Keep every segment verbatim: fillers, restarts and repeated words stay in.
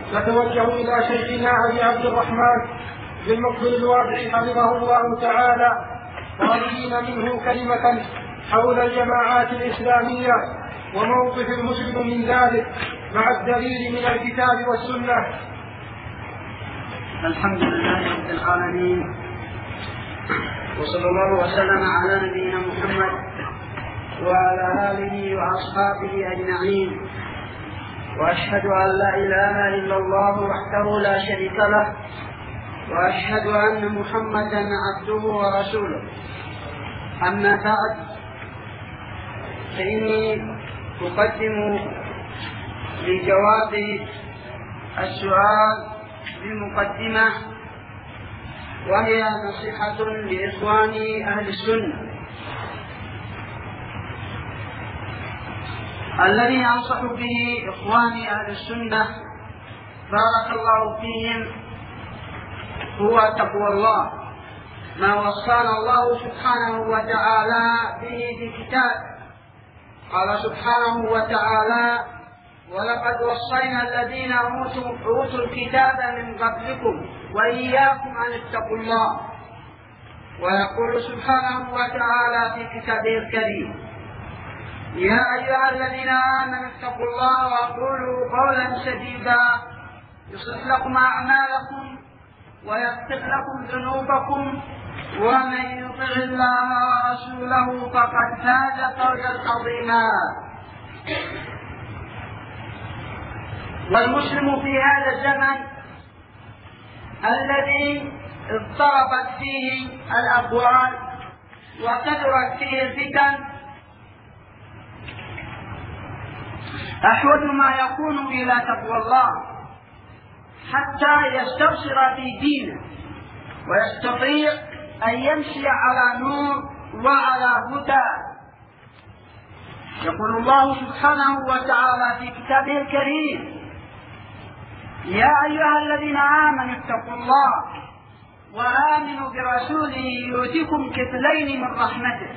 نتوجه إلى شيخنا أبي عبد الرحمن بالمقبل الواسع حفظه الله تعالى طالبين منه كلمة حول الجماعات الإسلامية وموقف المسلم من ذلك مع الدليل من الكتاب والسنة. الحمد لله رب العالمين، وصلى الله وسلم على نبينا محمد وعلى آله وأصحابه أجمعين، وأشهد أن لا إله إلا الله وحده لا شريك له، وأشهد أن محمدا عبده ورسوله. أما بعد، فإني أقدم لجواب السؤال بمقدمة، وهي نصيحة لإخواني أهل السنة الذي أنصح به إخواني أهل السنة بارك الله فيهم هو تقوى الله، ما وصانا الله سبحانه وتعالى به في كتابه. قال سبحانه وتعالى: ولقد وصينا الذين أوتوا الكتاب من قبلكم وإياكم أن اتقوا الله. ويقول سبحانه وتعالى في كتابه الكريم: يا أيها الذين آمنوا اتقوا الله وقولوا قولا سديدا يصلح لكم أعمالكم ويغفر لكم ذنوبكم ومن يطع الله ورسوله فقد فاز فوزا عظيما. والمسلم في هذا الزمن الذي اضطربت فيه الأبوال وكثرت فيه الفتن أحوج ما يكون إلى تقوى الله حتى يستبصر في دينه ويستطيع أن يمشي على نور وعلى هدى. يقول الله سبحانه وتعالى في كتابه الكريم: يا أيها الذين آمنوا اتقوا الله وآمنوا برسوله يؤتكم كفلين من رحمته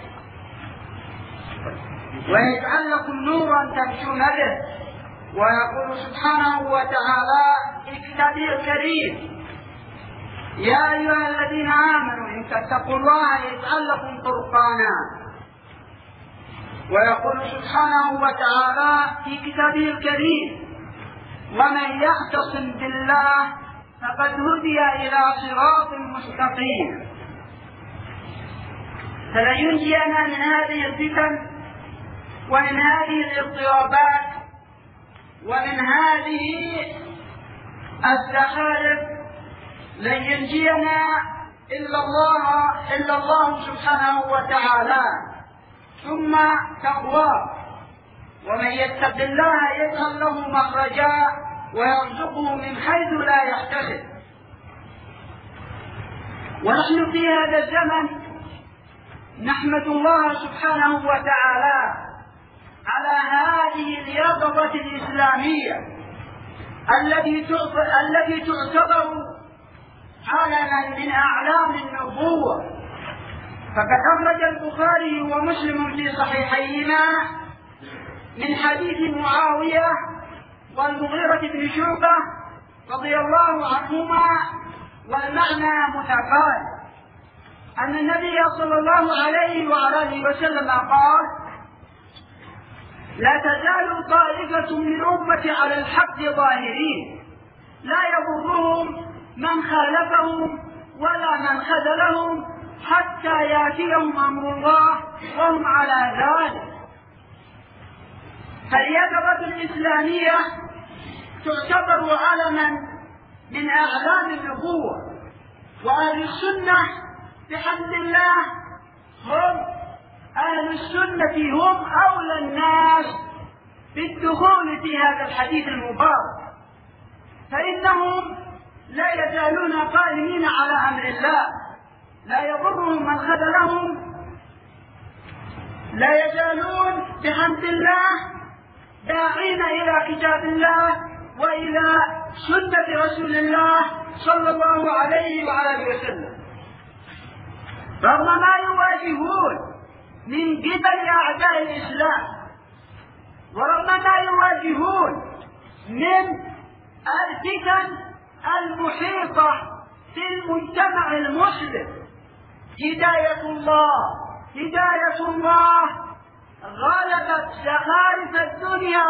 ويجعل لكم نورا تمشون به. ويقول سبحانه وتعالى في كتابه الكريم: يا أيها الذين آمنوا إن تتقوا الله يجعل لكم فرقانا. ويقول سبحانه وتعالى في كتابه الكريم: ومن يعتصم بالله فقد هدي إلى صراط مستقيم. فلينجينا من هذه الفتن ومن هذه الاضطرابات ومن هذه الزخارف لن ينجينا إلا الله إلا الله سبحانه وتعالى ثم تقواه. ومن يتق الله يجعل له مخرجا ويرزقه من حيث لا يحتسب. ونحن في هذا الزمن نحمد الله سبحانه وتعالى على هذه اليقظة الإسلامية التي التي تعتبر علما من أعلام النبوة. فقد أخرج البخاري ومسلم في صحيحيهما من حديث معاوية والمغيرة بن شعبة رضي الله عنهما والمعنى متقارب أن النبي صلى الله عليه وآله وسلم قال: لا تزال طائفة من أمتي على الحق ظاهرين لا يضرهم من خالفهم ولا من خذلهم حتى يأتيهم أمر الله وهم على ذلك. فاليقظة الإسلامية تعتبر علما من أعلام النبوة، وأهل السنة بحمد الله هم أهل السنة هم أولى الناس بالدخول في هذا الحديث المبارك، فإنهم لا يزالون قائمين على أمر الله، لا يضرهم من خذلهم، لا يزالون بحمد الله داعين إلى كتاب الله وإلى سنة رسول الله صلى الله عليه وآله وسلم، رغم ما يواجهون من قبل أعداء الإسلام ورغم ما يواجهون من الفتن المحيطة بالمجتمع المسلم. هداية الله هداية الله غلبت زخارف الدنيا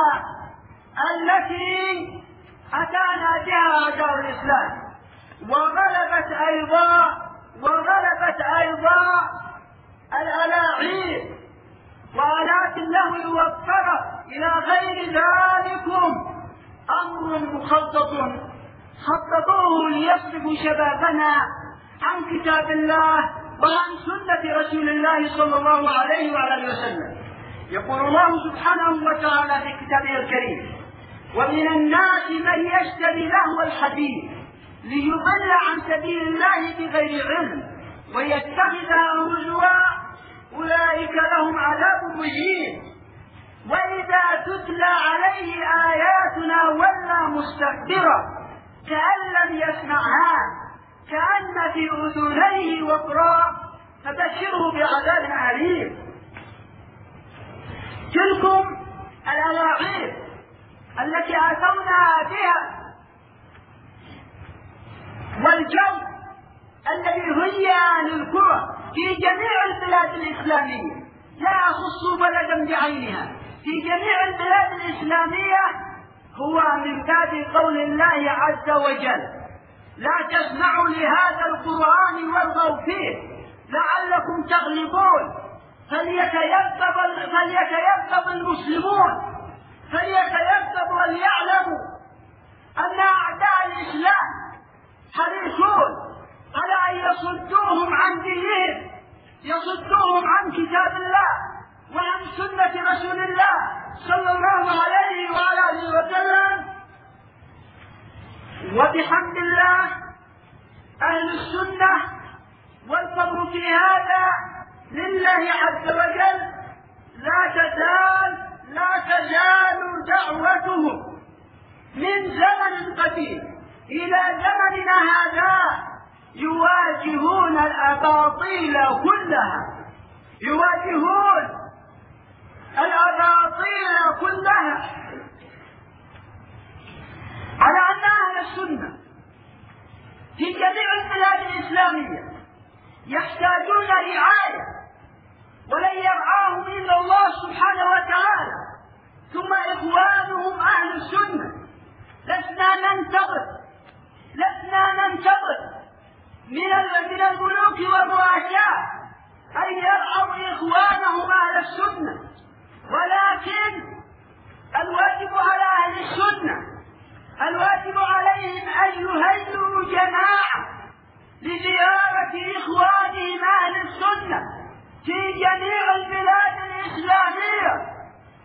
التي أتانا بها أعداء الإسلام، وغلبت أيضا وغلبت أيضا الألاعيب وآلات اللهو الموفرة إلى غير ذلكم. أمر مخطط خططوه ليصرفوا شبابنا عن كتاب الله وعن سنة رسول الله صلى الله عليه وعلى وسلم. يقول الله سبحانه وتعالى في كتابه الكريم: ومن الناس من يشتري لهو الحديث ليضل عن سبيل الله بغير علم ويتخذها هزوا أولئك لهم عذاب مهين وإذا تتلى عليه آياتنا ولى مستكبرا كأن لم يسمعها كأن في أذنيه وقرا فبشره بعذاب أليم. تلكم الألاعيب التي أتونا بها والجو الذي هيا للكرة في جميع البلاد الإسلامية، لا أخص بلدا بعينها، في جميع البلاد الإسلامية هو من باب قول الله عز وجل: لا تسمعوا لهذا القرآن والغوا فيه لعلكم تغلبون فليتيقظ فليتيقظ المسلمون فليتيقظ وليعلموا أن أعداء الإسلام حريصون على أن يصدوهم عن دينهم، يصدوهم عن كتاب الله وعن سنة رسول الله صلى الله عليه وعلى آله وسلم. وبحمد الله أهل السنة والفضل في هذا لله عز وجل لا تزال لا تزال دعوتهم من زمن قديم إلى زمننا هذا يواجهون الأباطيل كلها يواجهون الأباطيل كلها على أن أهل السنة في جميع البلاد الإسلامية يحتاجون رعاية ولن يرعاهم إلا الله سبحانه وتعالى، ثم إخوانهم أهل السنة لسنا ننتظر لسنا ننتظر من من الملوك والرؤساء أن يرعوا إخوانهم أهل السنة، ولكن الواجب على أهل السنة الواجب عليهم أن يهيئوا جماعة لزيارة إخوانهم أهل السنة في جميع البلاد الإسلامية.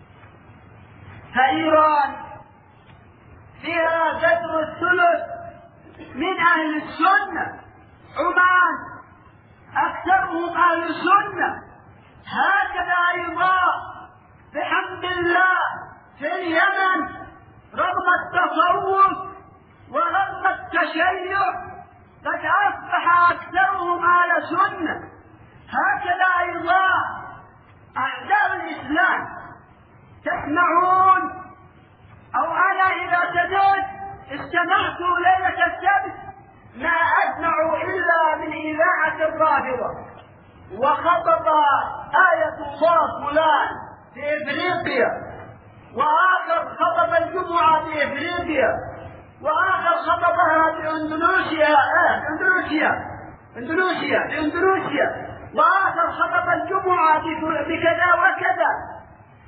فإيران فيها قدر الثلث من أهل السنة، عمان أكثرهم أهل السنة، هكذا أيضا بحمد الله في اليمن رغم التصوف ورغم التشيع قد أصبح أكثرهم أهل سنة. هكذا أيضا أعداء الإسلام تسمعون، أو أنا إذا سجدت استمعت ليلة السبت ما أسمع إلا من إذاعة الرافضة وخطب آية الله فلان في إفريقيا، وآخر خطب الجمعة في إفريقيا، وآخر خطبها في إندونيسيا آه إندونيسيا إندونيسيا في إندونيسيا، وآخر خطب الجمعة بكذا وكذا.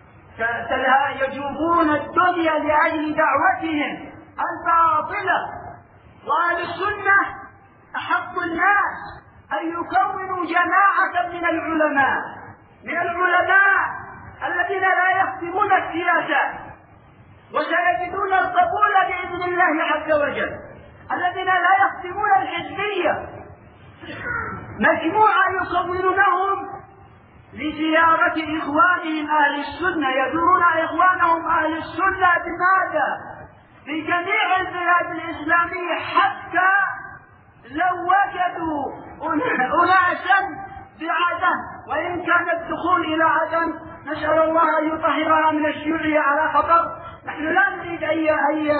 يجوبون الدنيا لأجل دعوتهم الباطلة. وأهل السنة أحق الناس أن يكونوا جماعة من العلماء من العلماء الذين لا يخدمون السياسة وسيجدون القبول بإذن الله عز وجل، الذين لا يخدمون الحزبية، مجموعة يكونونهم لزيارة إخوانهم أهل السنة، يدعون إخوانهم أهل السنة بماذا؟ في جميع البلاد الإسلامية، حتى لو وجدوا أناسا بعدن، وإن كان الدخول إلى عدن نسأل الله أن يطهرها من الشيوعية على خطر. نحن لا نريد أي أي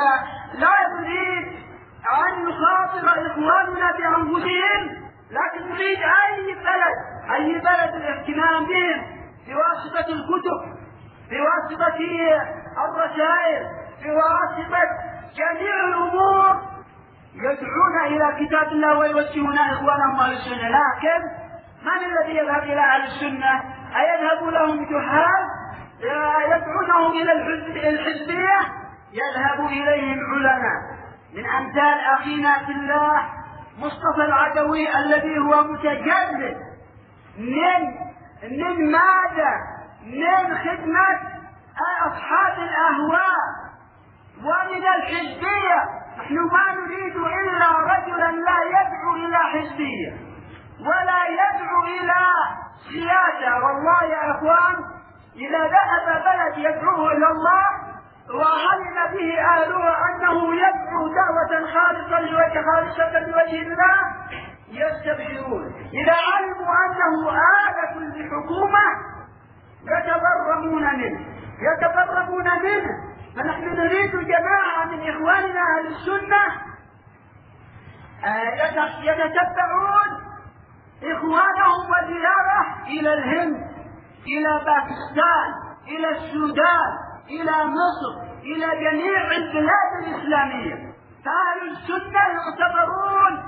لا نريد أن نخاطب إخواننا بأنفسهم، لكن نريد أي بلد أي بلد الاهتمام بهم بواسطة الكتب، بواسطة الرسائل، بواسطة جميع الأمور يدعون إلى كتاب الله ويوجهون إخوانهم أهل السنة. لكن من الذي يذهب إلى أهل السنة؟ أيذهب لهم جهال يدعونهم إلى الحزبية؟ يذهب إليهم علماء من أمثال أخينا في الله مصطفى العدوي الذي هو متجرد من من ماذا؟ من خدمة أصحاب الأهواء ومن الحزبية. نحن ما نريد إلا رجلا لا يدعو إلى حزبية ولا يدعو إلى سياسة. والله يا أخوان إذا ذهب بلد يدعوه إلى الله وعلم به أهله أنه يدعو دعوة خالصة لوجه خالصة لوجه الله يستبشرون. إذا علموا أنه آلة للحكومة يتبرمون منه يتبرمون منه. فنحن نريد جماعة من إخواننا أهل السنة يتتبعون إخوانهم وزيارة إلى الهند، إلى باكستان، إلى السودان، إلى مصر، إلى جميع البلاد الإسلامية. فأهل السنة يعتبرون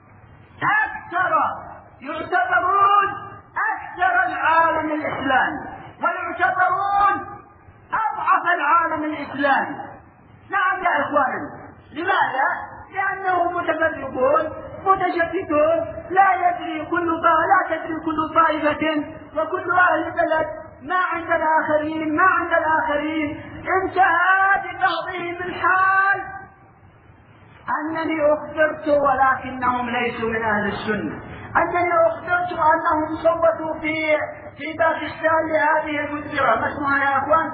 أكثر يعتبرون أكثر العالم الإسلامي ويعتبرون أضعف العالم الإسلامي. نعم يا إخواننا. لماذا؟ لأنهم متفرقون متشتتون، لا يدري كل لا تدري كل طائفة وكل أهل البلد ما عند الآخرين ما عند الآخرين. انتهى ببعضهم الحال أنني أخبرت ولكنهم ليسوا من أهل السنة، أنني أخبرت أنهم صوتوا في في باكستان لهذه المدبرة. ما اسمها يا أخوان؟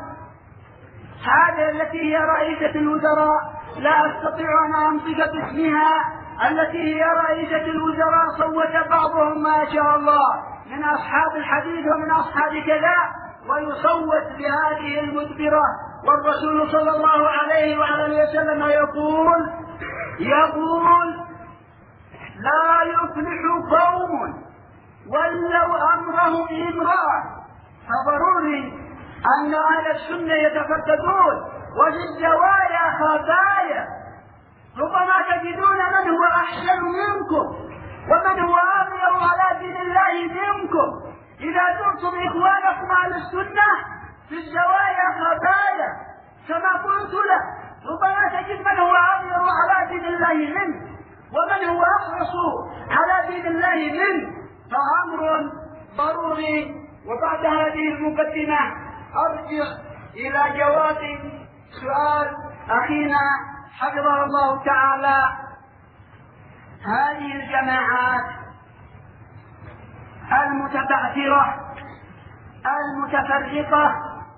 هذه التي هي رئيسة الوزراء، لا أستطيع أن أنطق باسمها، التي هي رئيسة الوزراء صوت بعضهم ما شاء الله من أصحاب الحديث ومن أصحاب كذا ويصوت بهذه المدبرة. والرسول صلى الله عليه وعلى وسلم يقول يقول لا يفلح قوم ولوا أمرهم امرأة. فضروري أن أهل السنة يتفتتون وفي الزوايا خبايا. ربما تجدون من هو أحسن منكم ومن هو أظهر على دين الله منكم. إذا زرتم إخوانكم أهل السنة في الزوايا خبايا كما قلت له، ربما تجد من هو أظهر على دين الله منه ومن هو أحرص على دين الله منه. فأمر ضروري. وبعد هذه المقدمة أرجع إلى جواب سؤال أخينا حفظه الله تعالى. هذه الجماعات المتبعثرة المتفرقة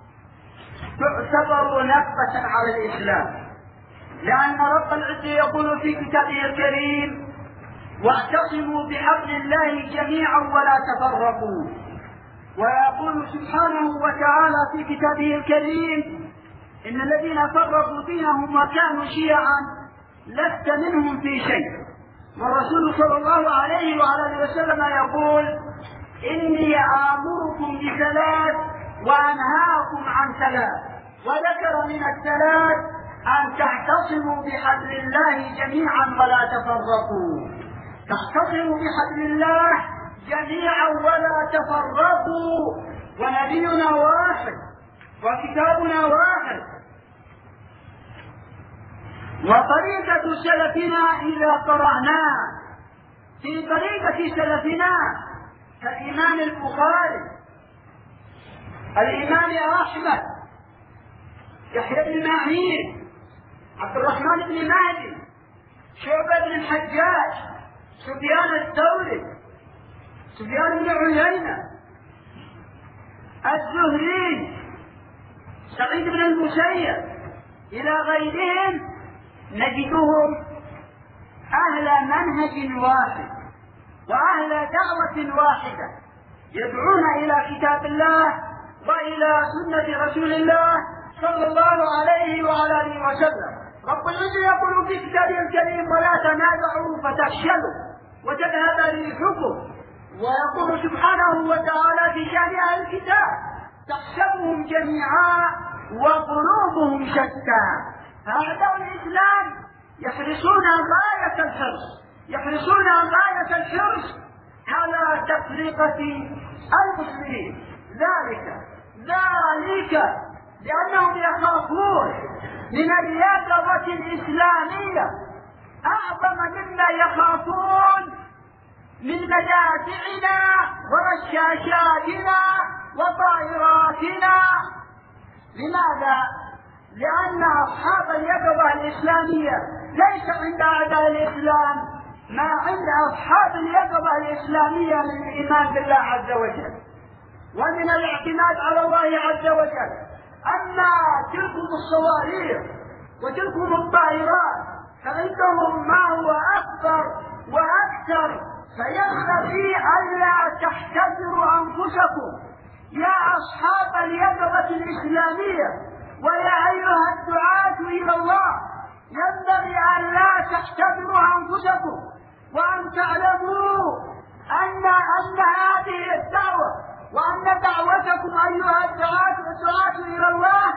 تعتبر نكبة على الإسلام، لأن رب العزة يقول في كتابه الكريم واعتصموا بحبل الله جميعا ولا تفرقوا. ويقول سبحانه وتعالى في كتابه الكريم إن الذين فرقوا دينهم وكانوا شيعا لست منهم في شيء. والرسول صلى الله عليه وعلى وسلم يقول إني آمركم بثلاث وأنهاكم عن ثلاث. وذكر من الثلاث أن تعتصموا بحبل الله جميعا ولا تفرقوا. تعتصموا بحبل الله جميعا ولا تفرقوا. ونبينا واحد وكتابنا واحد. وطريقة سلفنا إذا قرأناه في طريقة سلفنا كالإمام البخاري، الإمام أحمد، يحيى بن معين، عبد الرحمن بن مهدي، شعبة بن الحجاج، سفيان الثوري، سفيان بن عيينة، الزهري، سعيد بن المسيب إلى غيرهم، نجدهم أهل منهج واحد وأهل دعوة واحدة يدعون إلى كتاب الله وإلى سنة رسول الله صلى الله عليه وعلى آله وسلم. رب العزة يقول في كتابه الكريم ولا تنازعوا فتفشلوا وتذهب ريحكم، ويقول سبحانه وتعالى في شأن أهل الكتاب تحسبهم جميعا وقلوبهم شتى. فأعداء الإسلام يحرصون غاية الحرص يحرصون غاية الحرص على تفرقة المسلمين، ذلك ذلك لأنهم يخافون من اليقظة الإسلامية أعظم مما يخافون من مدافعنا ورشاشاتنا وطائراتنا. لماذا؟ لأن أصحاب اليقظة الإسلامية ليس عند أعداء الإسلام ما عند أصحاب اليقظة الإسلامية من الإيمان بالله عز وجل ومن الاعتماد على الله عز وجل. أما تلكم الصواريخ وتلكم الطائرات فعندهم ما هو أكبر وأكثر، فينبغي ألا تحتذروا أنفسكم يا أصحاب اليقظة الإسلامية ويا أيها الدعاة إلى الله، ينبغي أن لا تحتذروا أنفسكم وأن تعلموا أن أن هذه الدعوة وأن دعوتكم أيها الدعاة والدعاة إلى الله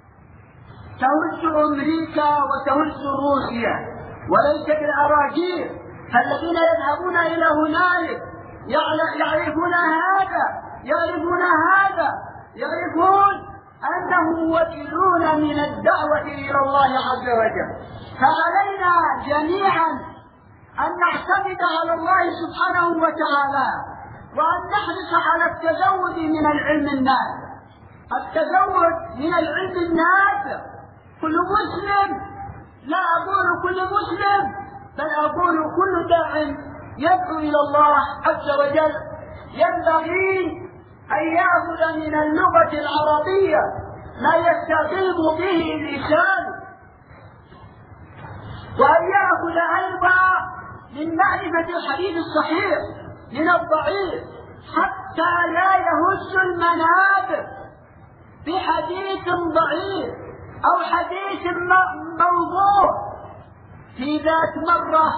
تهز أمريكا وتهز روسيا وليس بالأراجيل. فالذين يذهبون إلى هنالك يعرفون هذا يعرفون هذا يعرفون أنهم وكلون من الدعوة إلى الله عز وجل. فعلينا جميعا أن نعتمد على الله سبحانه وتعالى وأن نحرص على التزود من العلم النافع. التزود من العلم النافع كل مسلم، لا أقول كل مسلم بل أقول كل داع يدعو إلى الله عز وجل ينبغي أن يأخذ من اللغة العربية ما يستقيم به لسانه، وأن يأخذ أيضا من معرفة الحديث الصحيح من الضعيف حتى لا يهز المنابر بحديث ضعيف أو حديث موضوع. في ذات مرة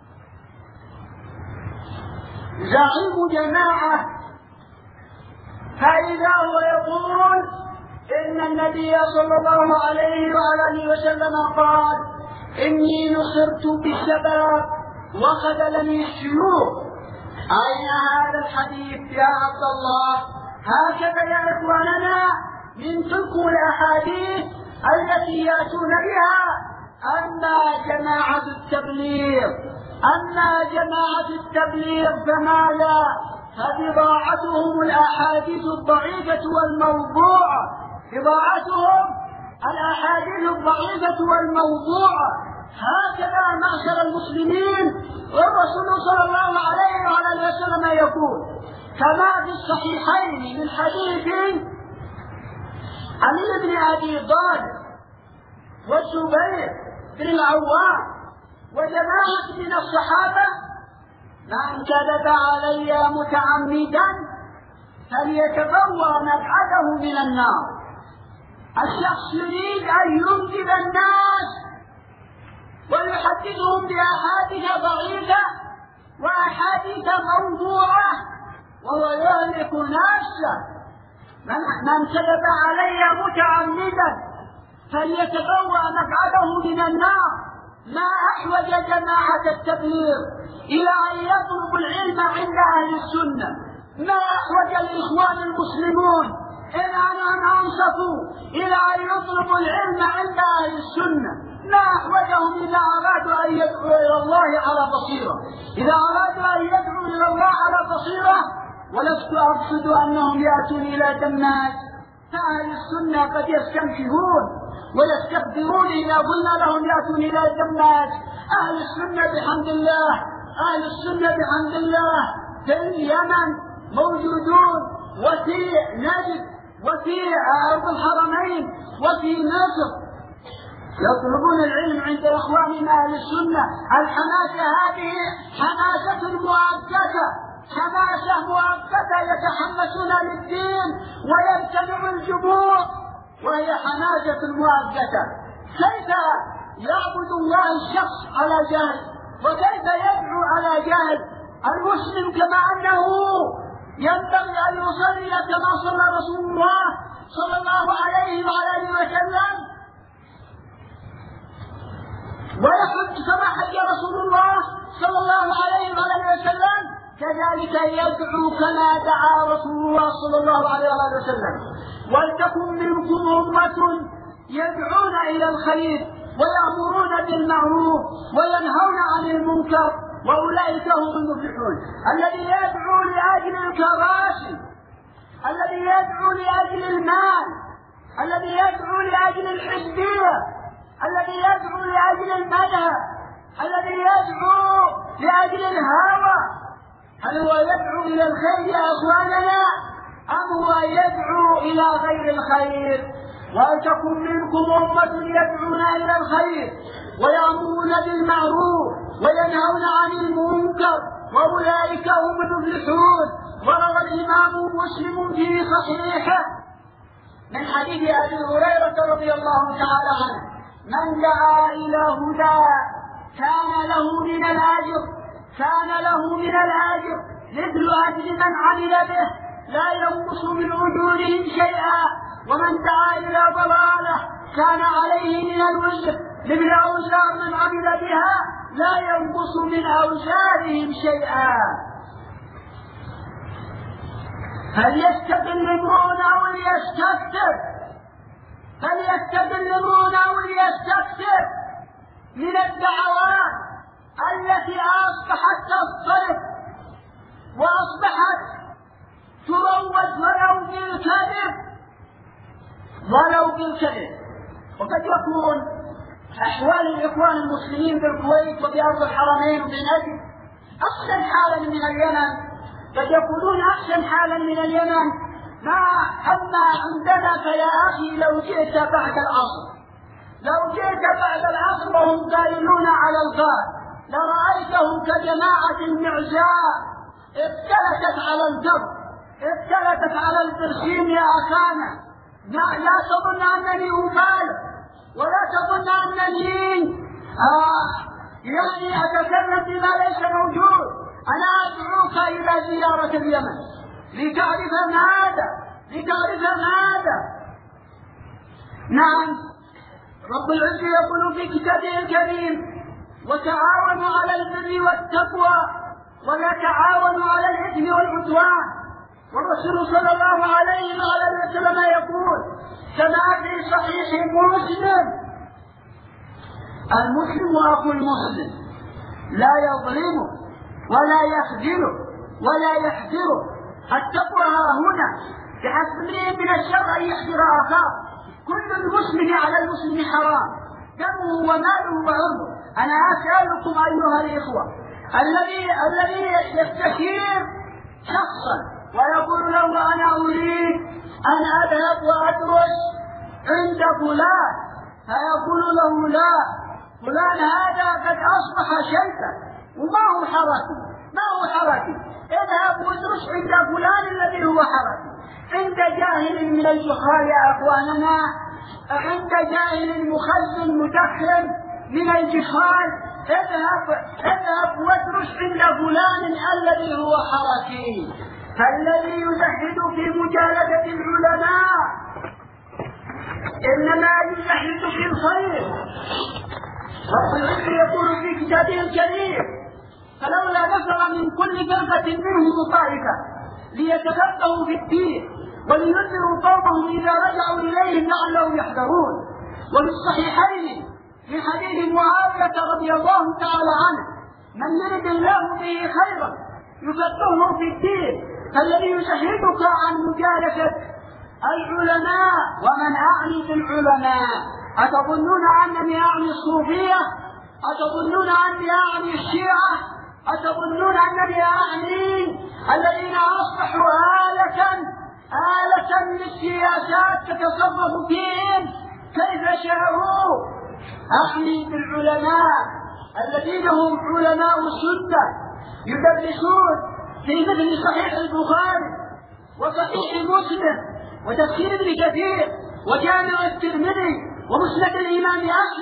زعيم جماعة فإذا هو يقول إن النبي صلى الله عليه وآله وسلم قال إني نصرت بالشباب وخذلني الشيوخ. أين هذا الحديث يا عبد الله؟ هكذا يا إخواننا من تلك الأحاديث التي يأتون بها. أما جماعة التبليغ أما جماعة التبليغ فماذا؟ فبضاعتهم الأحاديث الضعيفة والموضوعة بضاعتهم الأحاديث الضعيفة والموضوعة. هكذا معشر المسلمين، والرسول صلى الله عليه وعلى وسلم يقول كما في الصحيحين من حديث علي بن أبي طالب والزبير بن العوام وجماعة من الصحابة: من كذب علي متعمدا فليتبوأ مقعده من النار. الشخص يريد أن ينكب الناس ويحدثهم بأحاديث ضعيفة وأحاديث موضوعة وهو يهلك نفسه. من كذب علي متعمدا فليتبوأ مقعده من النار. ما أحوج جماعة التبليغ إلى أن يطلبوا العلم عند أهل السنة، ما أحوج الإخوان المسلمون إلى أن أنصفوا إلى أن يطلبوا العلم عند أهل السنة، ما أحوجهم إذا أرادوا أن يدعوا إلى الله على بصيرة إذا أرادوا أن يدعوا إلى الله على بصيرة. ولست أقصد أنهم يأتون إلى دمات، فأهل السنة قد يستنكرون ويستكبرون إذا قلنا لهم يأتون إلى الجنات. أهل السنة بحمد الله أهل السنة بحمد الله في اليمن موجودون، وفي نجد، وفي أرض الحرمين، وفي مصر يطلبون العلم عند إخواننا أهل السنة. الحماسة هذه حماسة مؤقتة، حماسة مؤقتة يتحمسون للدين ويمتنع الجموع، وهي حماسة مؤقتة. كيف يعبد الله الشخص على جهل، وكيف يدعو على جهل؟ المسلم كما أنه ينبغي أن يصلي كما صلى رسول الله صلى الله عليه وعلى آله وسلم، ويحج كما حج رسول الله صلى الله عليه وعلى آله وسلم، كذلك يدعو كما دعا رسول الله صلى الله عليه وعلى آله وسلم. ولتكن منكم أمة يدعون إلى الخير ويأمرون بالمعروف وينهون عن المنكر وأولئك هم المفلحون. الذي يدعو لأجل الكراسي، الذي يدعو لأجل المال، الذي يدعو لأجل الحزبية، الذي يدعو لأجل المذهب، الذي يدعو لأجل الهوى، هل هو يدعو إلى الخير يا أخواننا أم هو يدعو إلى غير الخير؟ ولتكن منكم أمة يدعون إلى الخير ويأمرون بالمعروف وينهون عن المنكر وأولئك هم المفلحون. وروى الإمام مسلم في صحيحه من حديث أبي هريرة رضي الله تعالى عنه: من دعا إلى هدى كان له من الأجر كان له من الأجر مثل أجر من عمل به لا ينقص من أجورهم شيئا، ومن دعا إلى ضلالة كان عليه من الوزر مثل أوزار من عمل بها لا ينقص من أوزارهم شيئا. هل يستقل امرؤ أو ليستكثر؟ هل يستقل امرؤ أو ليستكثر من الدعوات التي أصبحت تصطرف وأصبحت تروج ولو بالكذب ولو بالكذب؟ وقد يكون أحوال الإخوان المسلمين بالكويت وبأرض الحرمين وبنجد أحسن حالا من اليمن، قد يكونون أحسن حالا من اليمن، ما أما عندنا فيا أخي لو جئت بعد العصر لو جئت بعد العصر وهم قائلون على الغار لرأيتهم كجماعة المعزاء افتلتت على الجر افتلتت على البرسيم يا أخانا. لا تظن أنني أبالغ ولا تظن أنني آه يعني أتكلم بما ليس موجود. أنا أدعوك إلى زيارة اليمن لتعرف ماذا لتعرف ماذا نعم رب العزة يقول في كتابه الكريم: وتعاونوا على البر والتقوى ولا تعاونوا على الإثم والعدوان. والرسول صلى الله عليه وعلى وسلم يقول كما في صحيح مسلم: المسلم أخو المسلم لا يظلمه ولا يخذله ولا يحذره. التقوى ها هنا بحسب امرئ من الشر أن يحذر أخاه. كل المسلم على المسلم حرام، دمه وماله وعرضه. أنا أسألكم أيها الإخوة، الذي الذي يستشير شخصا ويقول له أنا أريد أن أذهب وأدرس عند فلان، فيقول له لا، فلان هذا قد أصبح شيخا وما هو حركي ما هو حركي اذهب وادرس عند فلان الذي هو حركي. عند جاهل من الجهال يا أخواننا، عند جاهل مخزن مدخن من الجهال، اذهب اذهب وادرس عند فلان الذي هو حركي. فالذي يزهد في مجالدة العلماء إنما يزهد في الخير. رب العزة يقول في كتابه الكريم: فلولا نفر من كل فرقة منهم طائفة ليتفقهوا في الدين ولينذروا قومهم إذا رجعوا إليهم لعلهم يحذرون. وفي الصحيحين في حديث معاوية رضي الله تعالى عنه: من يرد الله به خيرا يفقهه في الدين. فالذي يشهدك عن مجالسة العلماء. ومن أعني بالعلماء، أتظنون أنني أعني الصوفية؟ أتظنون أني أعني الشيعة؟ أتظنون أنني أعني الذين أصبحوا آلة آلة للسياسات تتصرف فيهم كيف شاءوا؟ أعني بالعلماء الذين هم علماء السنة يدرسون في مثل صحيح البخاري وصحيح مسلم وتفسير ابن كثير وجامع الترمذي ومسند الإمام أحمد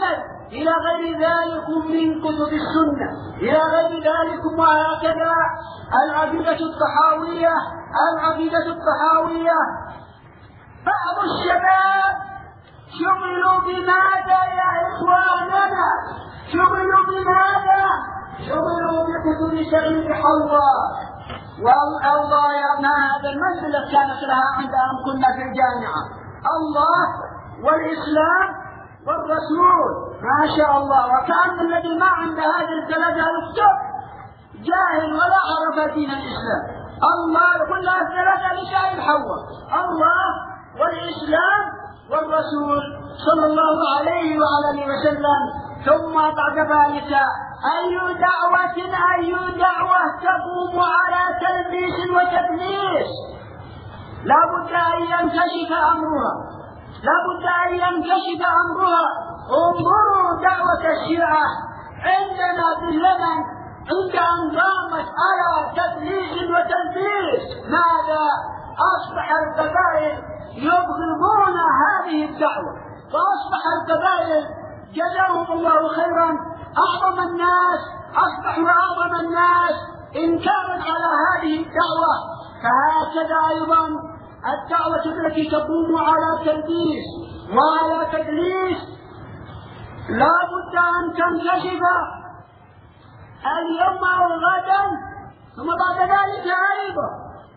إلى غير ذلك من كتب السنة، إلى غير ذلك. وهكذا العقيدة الطحاوية العقيدة الطحاوية بعض الشباب شغلوا بماذا يا إخواننا؟ شغلوا بماذا؟ شغلوا بكتب سعيد حواء. والله يا ابن هذا المنزلة كانت لها عند أن كنا في الجامعة، الله والإسلام والرسول، ما شاء الله. وكأن الذي ما عنده هذه الثلاثة الكتب جاهل ولا عرف دين الإسلام. الله كلها الثلاثة لسعيد حواء، الله والإسلام والرسول صلى الله عليه وعلى اله وسلم. ثم بعد ذلك أي دعوة أي دعوة تقوم على تلبيس وتدليس لا بد أن ينكشف أمرها، لا بد أن ينكشف أمرها. انظروا دعوة الشيعة عندنا باليمن عند أن قامت على تدليس وتلبيس، ماذا؟ أصبح القبائل يبغضون هذه الدعوة، وأصبح القبائل جزاهم الله خيرا أعظم الناس، أصبحوا أعظم الناس إنكارا على هذه الدعوة. فهكذا أيضا الدعوة التي تقوم على تلبيس وعلى تدليس لا بد أن تنكشف اليوم أو غدا، ثم بعد ذلك أيضا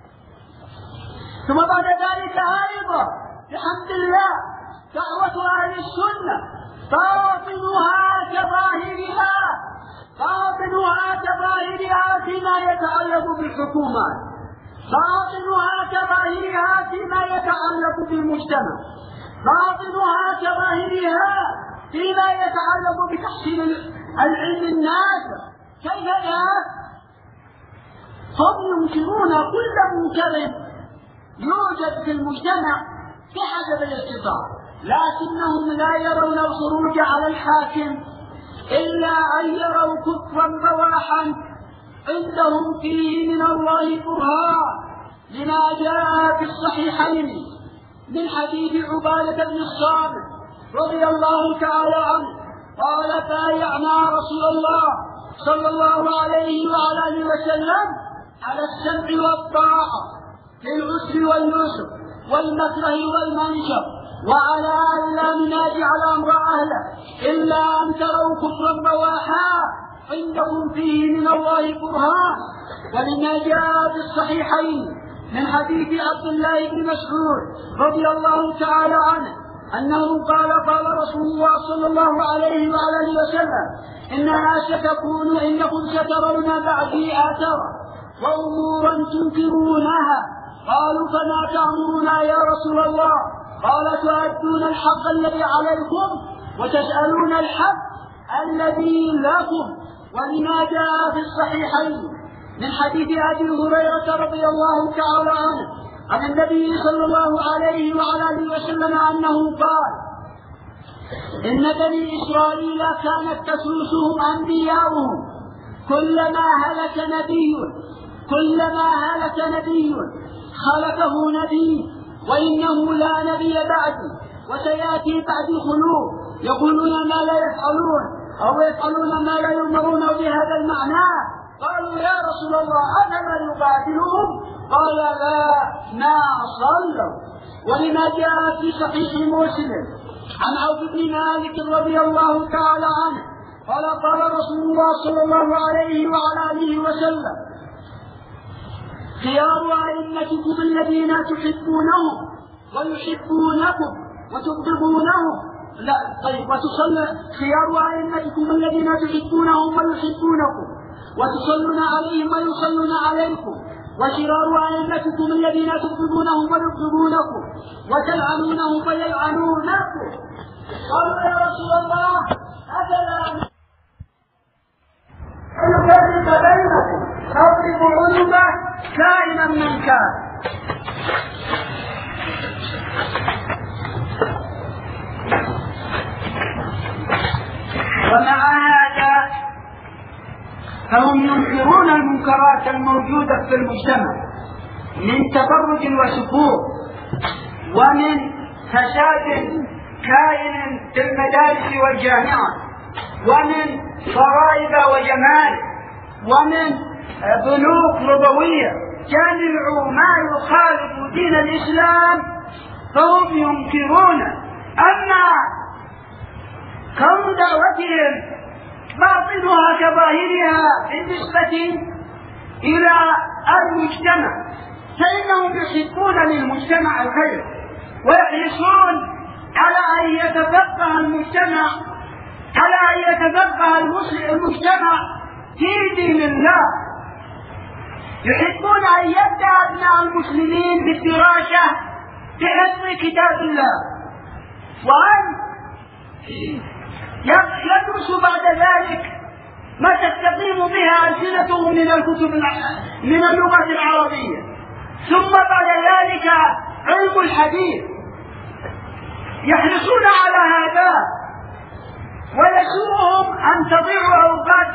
ثم بعد ذلك أيضا بحمد الله دعوة أهل السنة باطنها كظاهرها باطنها كظاهرها فيما يتعلق بالحكومات، باطنها كظاهرها فيما يتعلق بالمجتمع، باطنها كظاهرها فيما يتعلق بتحصيل العلم النافع. كيف لا؟ هم ينكرون كل منكر يوجد في المجتمع بحسب الاستطاعة، لكنهم لا يرون الخروج على الحاكم إلا أن يروا كفرا بواحا عندهم فيه من الله برهان، لما جاء في الصحيحين من حديث عبادة بن الصامت رضي الله تعالى عنه قال: بايعنا رسول الله صلى الله عليه وعلى اله وسلم على السمع والطاعة في العسر واليسر والمكره والمنشر، وعلى أن لا ننازع الأمر أهله إلا أن تروا كفرا بواحا عندهم فيه من الله برهان. ولما جاء في الصحيحين من حديث عبد الله بن مسعود رضي الله تعالى عنه أنه قال: قال رسول الله صلى الله عليه وعلى اله وسلم: إنها ستكون إنكم سترون بعدي آثارا وأمورا تنكرونها. قالوا: فما تأمرنا يا رسول الله؟ قال: تؤدون الحق الذي عليكم وتسألون الحق الذي لكم. ولما جاء في الصحيحين من حديث أبي هريرة رضي الله تعالى عنه عن النبي صلى الله عليه وعلى اله وسلم أنه قال: إن بني إسرائيل كانت تسوسهم أنبياؤهم كلما هلك نبي كلما هلك نبي خلفه نبي وإنه لا نبي بعدي وسيأتي بعدي خلوف يقولون ما لا يفعلون أو يفعلون ما لا يؤمرون بهذا المعنى. قالوا: يا رسول الله أفلا نقاتلهم؟ قال: لا، ما صلوا. ولما جاء في صحيح مسلم عن عوف بن مالك رضي الله تعالى عنه قال: قال رسول الله صلى الله عليه وعلى اله وسلم: خيار أئمتكم الذين تحبونهم ويحبونكم وتبغضونهم لا طيب وتصلى خيار أئمتكم الذين تحبونهم ويحبونكم وتصلون عليهم ويصلون عليكم، وشرار أئمتكم الذين تبغضونهم ويبغضونكم وتلعنونهم ويلعنونكم. قالوا: يا رسول الله أفلا نفرق بينكم نضرب عنقه كائنا من كان. ومع هذا فهم ينكرون المنكرات الموجودة في المجتمع من تبرج وسفور ومن فساد كائن في المدارس والجامعات ومن ضرائب وجمال ومن بنوك ربوية جميع ما يخالف دين الإسلام فهم ينكرون. أما كون دعوتهم باطنها كظاهرها بالنسبة إلى المجتمع فإنهم يحبون للمجتمع الخير ويحرصون على أن يتفقه المجتمع على أن يتفقه المجتمع في دين الله. يحبون أن يبدأ أبناء المسلمين بالدراسة بحفظ كتاب الله وأن يدرسوا بعد ذلك ما تستقيم بها ألسنتهم من الكتب من اللغة العربية، ثم بعد ذلك علم الحديث. يحرصون على هذا ويسوءهم أن تضيع أوقات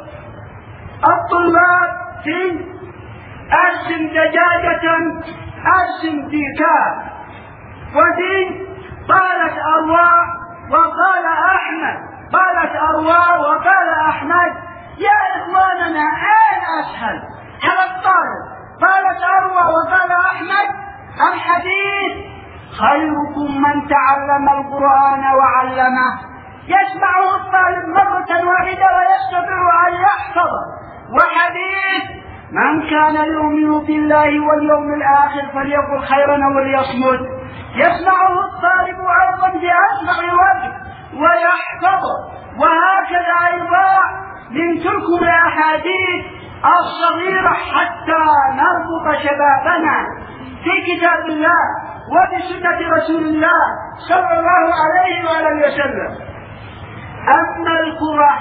الطلاب في أرسم دجاجة أرسم ديكار وفي قالت أرواح وقال أحمد قالت أرواح وقال أحمد. يا إخواننا أين أسهل على الطالب قالت أرواح وقال أحمد الحديث؟ خيركم من تعلم القرآن وعلمه. يسمعه الطالب مرة واحدة ويستطيع أن يحفظه. وحديث من كان يؤمن بالله واليوم الآخر فليقل خيرا أو ليصمت. يسمعه الطالب أيضا بأسمع وجه ويحفظه. وهكذا أيضا من تلكم الأحاديث الصغيرة حتى نربط شبابنا في كتاب الله وبسنة رسول الله صلى الله عليه وآله وسلم. أما الكرة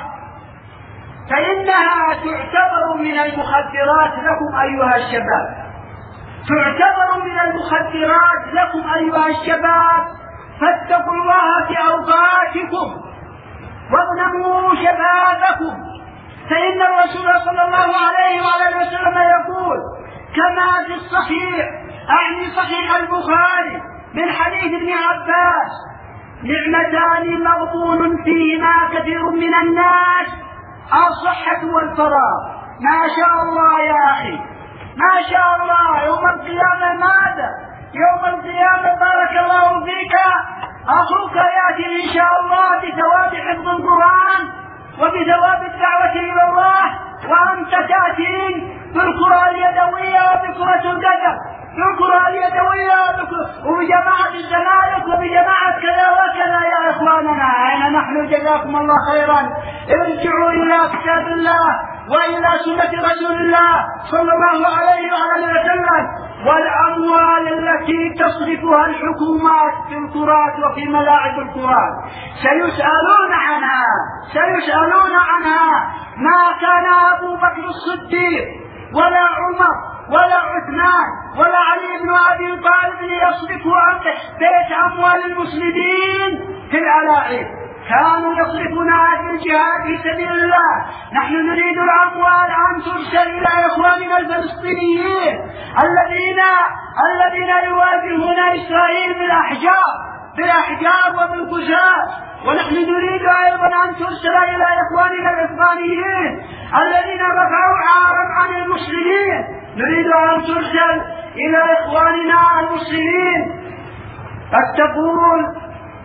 فإنها تعتبر من المخدرات لكم أيها الشباب، تعتبر من المخدرات لكم أيها الشباب، فاتقوا الله في أوقاتكم واغنموا شبابكم. فإن الرسول صلى الله عليه وآله وسلم يقول كما في الصحيح أعني صحيح البخاري من حديث ابن عباس: نعمتان مغبون فيهما كثير من الناس الصحة والفراغ. ما شاء الله يا أخي، ما شاء الله. يوم القيامة ماذا؟ يوم القيامة بارك الله فيك أخوك يأتي إن شاء الله بثواب حفظ القرآن وبثواب الدعوة إلى الله، وأنت تأتي بالكرة اليدوية وبكرة القدم، بالكرة اليدوية وبجماعة الزمالك وبجماعة كذا وكذا. يا إخواننا أين نحن؟ جزاكم الله خيرا. ارجعوا إلى كتاب الله وإلى سنة رسول الله صلى الله عليه وآله وسلم. والأموال التي تصرفها الحكومات في الكرات وفي ملاعب الكرات سيسألون عنها سيسألون عنها. ما كان أبو بكر الصديق ولا عمر ولا عثمان ولا علي بن أبي طالب ليصرفوا عن بيت أموال المسلمين في الألاعب، كانوا يصرفونها في الجهاد في سبيل الله. نحن نريد الأموال أن ترسل إلى إخواننا الفلسطينيين الذين الذين يواجهون إسرائيل بالأحجار بالأحجار وبالقذاف. ونحن نريد أيضا أن ترسل إلى إخواننا الإفغانيين الذين رفعوا عارا عن المسلمين، نريد أن ترسل إلى إخواننا المسلمين. قد تقول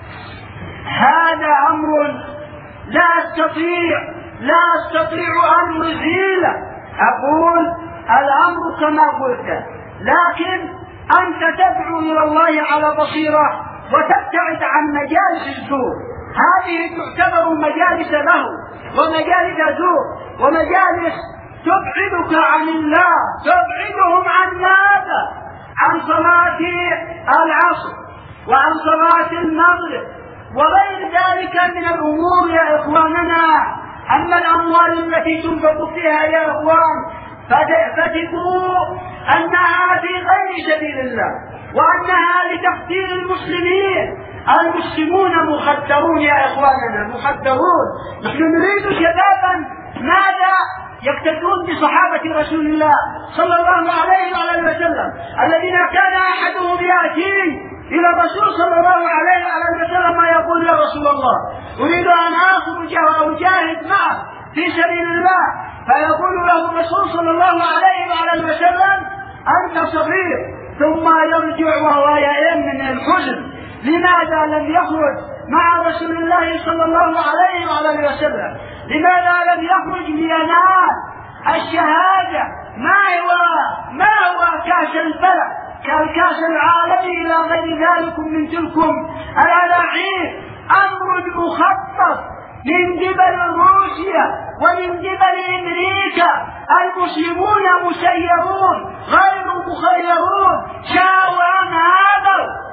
هذا أمر لا أستطيع لا أستطيع أن أزيله. أقول الأمر كما قلت، لكن أنت تدعو إلى الله على بصيرة وتبتعد عن مجالس الزور. هذه تعتبر مجالس له ومجالس زور ومجالس تبعدك عن الله، تبعدهم عن ماذا؟ عن صلاة العصر وعن صلاة المغرب وغير ذلك من الأمور يا إخواننا. أما الأموال التي تنفق فيها يا إخوان فتكوا أنها في غير سبيل الله وأنها لتقتيل المسلمين. المسلمون مخدرون يا إخواننا، مخدرون. نحن نريد شبابا ماذا؟ يقتدون بصحابة رسول الله صلى الله عليه وآله وسلم الذين كان أحدهم يأتي إلى الرسول صلى الله عليه وسلم ما يقول يا رسول الله أريد أن أخرج وأجاهد معه في سبيل الله، فيقول له الرسول صلى الله عليه وسلم أنت صغير، ثم يرجع وهو يئن من الحزن. لماذا لم يخرج مع رسول الله صلى الله عليه وسلم؟ لماذا لم يخرج لينال الشهادة؟ ما هو ما هو كأس البلد كالكأس العالمي إلى غير ذلك من تلكم الألاعيب؟ أمر مخطط من قبل روسيا ومن قبل أمريكا. المسلمون مسيرون غير مخيرون، شاءوا أم هابوا.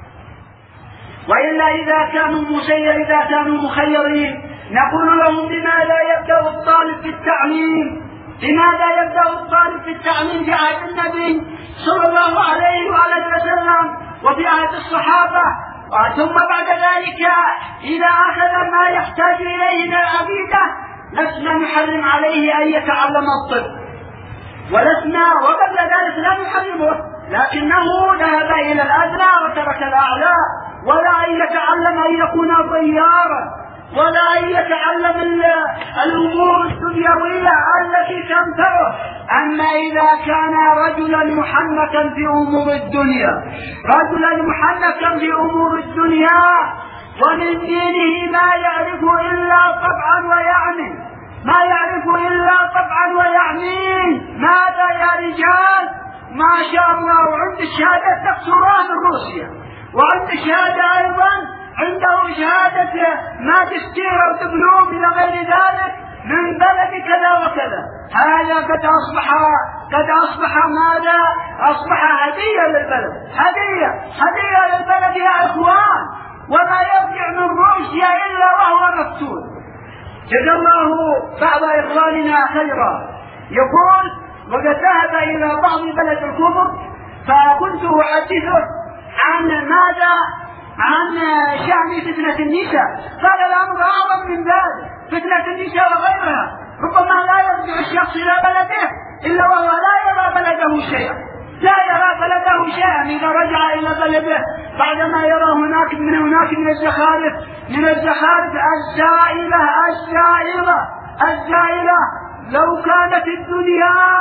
وإلا إذا كانوا مسير إذا كانوا مخيرين نقول لهم لماذا يبدأ الطالب في التعليم؟ لماذا يبدأ الطالب في التعليم في عهد النبي صلى الله عليه وآله وسلم وفي عهد الصحابة، ثم بعد ذلك إذا أخذ ما يحتاج إليه من العقيدة لسنا نحرم عليه أن يتعلم الطب، ولسنا وقبل ذلك لا نحرمه، لكنه ذهب إلى الأدنى وترك الأعلى، ولا أن يتعلم أن يكون طيارا، ولا أن يتعلم الأمور الدنيوية التي تنفعه. أما إذا كان رجلا محنكا في أمور الدنيا، رجلا محنكا في أمور الدنيا ومن دينه ما يعرف إلا طبعا ويعني، ما يعرف إلا طبعا ويعني. ماذا يا رجال؟ ما شاء الله، وعند الشهادة دكتوراه من روسيا، وعند الشهادة أيضا عنده شهادة ماجستير أو دبلوم إلى غير ذلك من بلد كذا وكذا. هذا قد أصبح قد أصبح ماذا؟ أصبح هدية للبلد، هدية هدية للبلد يا إخوان، وما يرجع من روسيا إلا وهو مفتون. جزا الله بعض إخواننا خيرا. يقول وقد ذهب إلى بعض بلد الكفر فكنت أحدثه عن ماذا؟ عن شأن فتنة النساء، قال الأمر أعظم من ذلك، فتنة النساء وغيرها ربما لا يرجع الشخص إلى بلده إلا وهو لا يرى بلده شيئا، لا يرى بلده شيئا. إذا رجع إلى بلده بعدما يرى هناك من هناك من الزخارف من الزخارف الزائلة الزائلة الزائلة لو كانت الدنيا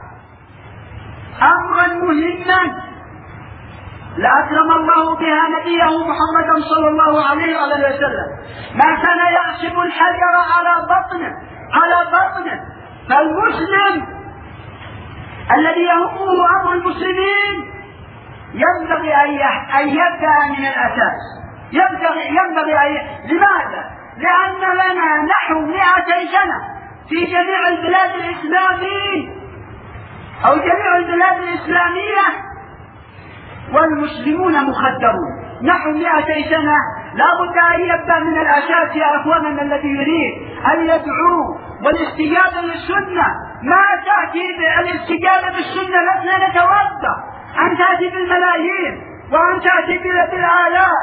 أمرا مهما لأكرم الله بها نبيه محمدا صلى الله عليه وسلم، ما كان يحسب الحجر على بطنه على بطنه. فالمسلم الذي يهمه أمر المسلمين ينبغي أن يبدأ من الأساس، ينبغي ينبغي أن لماذا؟ لأن لنا نحو مئتي سنة في جميع البلاد الإسلامية أو جميع البلاد الإسلامية والمسلمون مخدرون، نحو مئتي سنة. لا بد أن يبدأ من الأساس يا أخواننا. الذي يريد أن يدعو والاستجابة للسنة ما تأتي بالاستجابة بالسنة، لسنا نتوقع أن تأتي بالملايين وأن تأتي بالآلاف.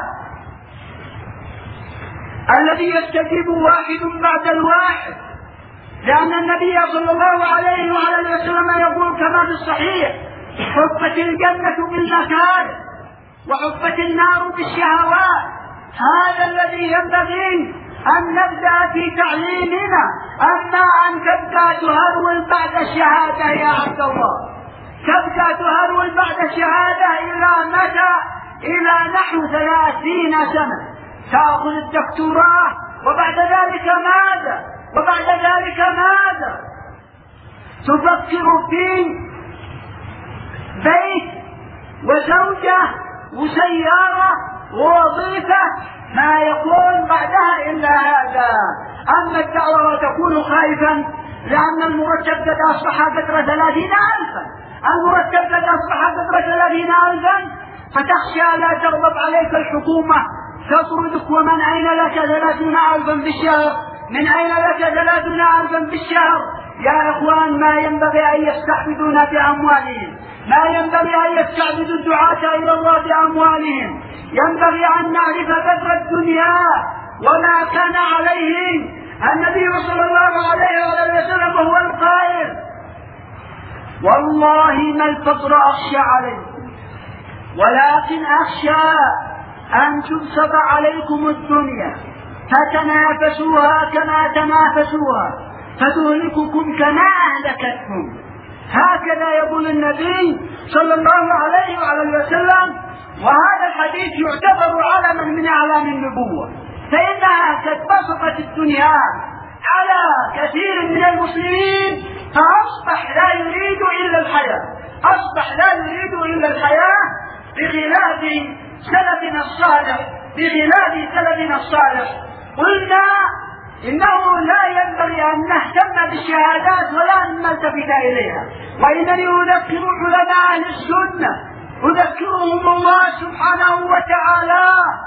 الذي يستجيب واحد بعد الواحد، لأن النبي صلى الله عليه وعلى وسلم يقول كما في الصحيح حفت الجنة بالمكاره وحفت النار بالشهوات. هذا الذي ينبغي أن نبدأ في تعليمنا، أما أن تبقى تهرول بعد الشهادة يا عبد الله، تبقى تهرول بعد الشهادة إلى متى؟ إلى نحو ثلاثين سنة تأخذ الدكتوراه، وبعد ذلك ماذا؟ وبعد ذلك ماذا؟ تفكر في بيت وزوجة وسيارة ووظيفة، ما يكون بعدها إلا هذا. أما الدعوة تكون خائفا لأن المرتب قد أصبح قدر ثلاثين ألفا، المرتب قد أصبح قدر ثلاثين ألفا، فتخشى لا تغضب عليك الحكومة تطردك. ومن أين لك ثلاثين ألفا بالشهر؟ من أين لك ثلاثين ألفا بالشهر؟ يا إخوان ما ينبغي أن يستحفظون بأموالهم، ما ينبغي أن يستعبدوا الدعاة إلى الله بأموالهم. ينبغي أن نعرف قدر الدنيا وما كان عليه النبي صلى الله عليه وسلم وهو القائل والله ما الفقر أخشى عليكم ولكن أخشى أن تبسط عليكم الدنيا فتنافسوها كما تنافسوها فتهلككم كما أهلكتكم. هكذا يقول النبي صلى الله عليه وعلى وسلم، وهذا الحديث يعتبر علما من أعلام النبوة، فإنها قد بسطت الدنيا على كثير من المسلمين فأصبح لا يريد إلا الحياة، أصبح لا يريد إلا الحياة بخلاف سلفنا الصالح، بخلاف سلفنا الصالح. قلنا إنه لا ينبغي أن نهتم بالشهادات ولا أن نلتفت إليها، وإنني أذكر علماء أهل السنة، أذكرهم الله سبحانه وتعالى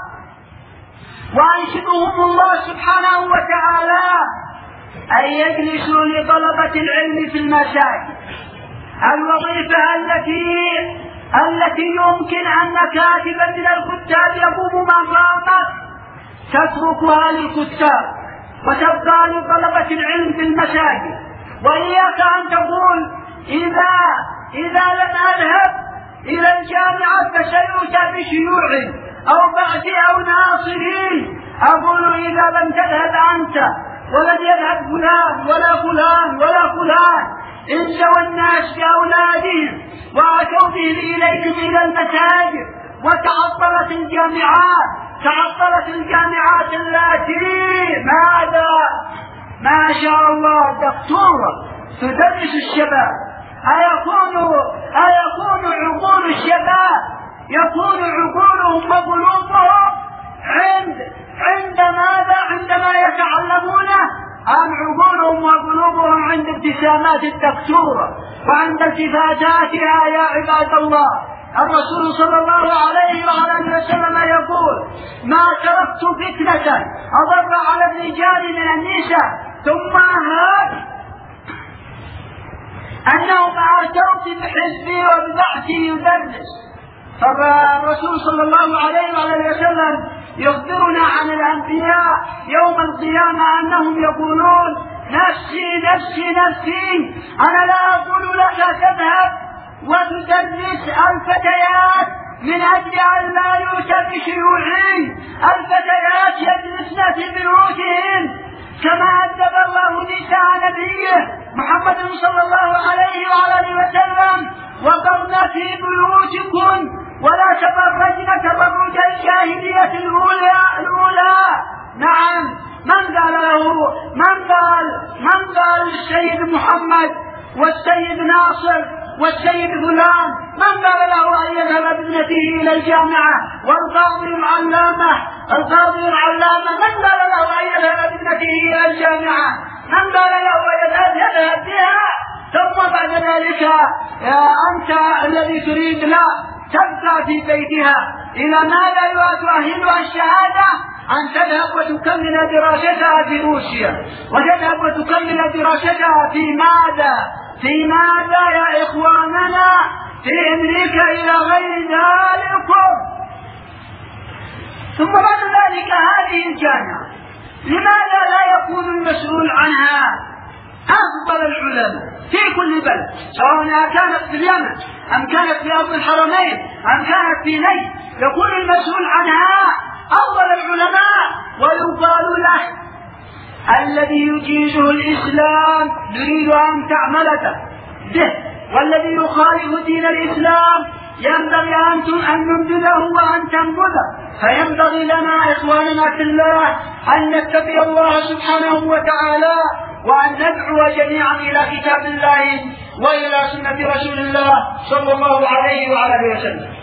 وأنشدهم الله سبحانه وتعالى أن يجلسوا لطلبة العلم في المساجد، الوظيفة التي التي يمكن أن كاتبا من الكتاب يقوم مقامك تتركها للكتاب وتبقى لطلبة العلم في المساجد. وإياك أن تقول إذا إذا لم أذهب إلى الجامعة فسيؤتى بشيوع أو بعث أو ناصرين. أقول إذا لم تذهب أنت ولم يذهب فلان ولا فلان ولا فلان انسوا الناس بأولادهم وأتوا بهم إليكم إلى المساجد وتعطلت الجامعات، تعطلت الجامعات التي ماذا ما شاء الله دكتورة تدرس الشباب. أيكون أيكون عقول الشباب يكون عقولهم وقلوبهم عند عند ماذا عندما يتعلمونه، أم عقولهم وقلوبهم عند ابتسامات الدكتورة وعند التفاتاتها؟ يا عباد الله، الرسول صلى الله عليه وعلى وسلم يقول: ما تركت فتنة أضر على الرجال من النساء ثم هاد أنه مع التوت بحزبي وببعثي يدرس. فالرسول صلى الله عليه وعلى وسلم يخبرنا عن الأنبياء يوم القيامة أنهم يقولون: نفسي نفسي نفسي، أنا لا أقول لك تذهب وتدرس الفتيات من أجل أن لا يؤتى بشيوعين، الفتيات يجلسن في بيوتهن كما أدب الله نساء نبيه محمد صلى الله عليه وعلى وسلم: وقرن في بيوتكن ولا تبرجن تبرج الجاهلية الأولى الأولى. نعم، من قال له من قال من قال السيد محمد والسيد ناصر والسيد فلان من قال له أن يذهب بابنته إلى الجامعة؟ والقاضي العلامة القاضي العلامة من قال له أن يذهب بابنته إلى الجامعة؟ من قال له أن يذهب بها ثم بعد ذلك أنت الذي تريد لا تبقى في بيتها؟ إلى ماذا تؤهلها الشهادة؟ أن تذهب وتكمل دراستها في روسيا، وتذهب وتكمل دراستها في ماذا؟ في ماذا يا إخواننا؟ في أمريكا إلى غير ذلك. ثم بعد ذلك هذه الجامعة لماذا لا يكون المسؤول عنها أفضل العلماء في كل بلد، سواء كانت في اليمن أم كانت في أرض الحرمين أم كانت في نجد؟ يكون المسؤول عنها أفضل العلماء ويقال له: الذي يجيزه الإسلام نريد أن تعمل به، والذي يخالف دين الإسلام ينبغي أن ننبذه وأن تنبذه. فينبغي لنا إخواننا في الله أن نتقي الله سبحانه وتعالى وأن ندعو جميعا إلى كتاب الله وإلى سنة رسول الله صلى الله عليه وعلى آله وسلم.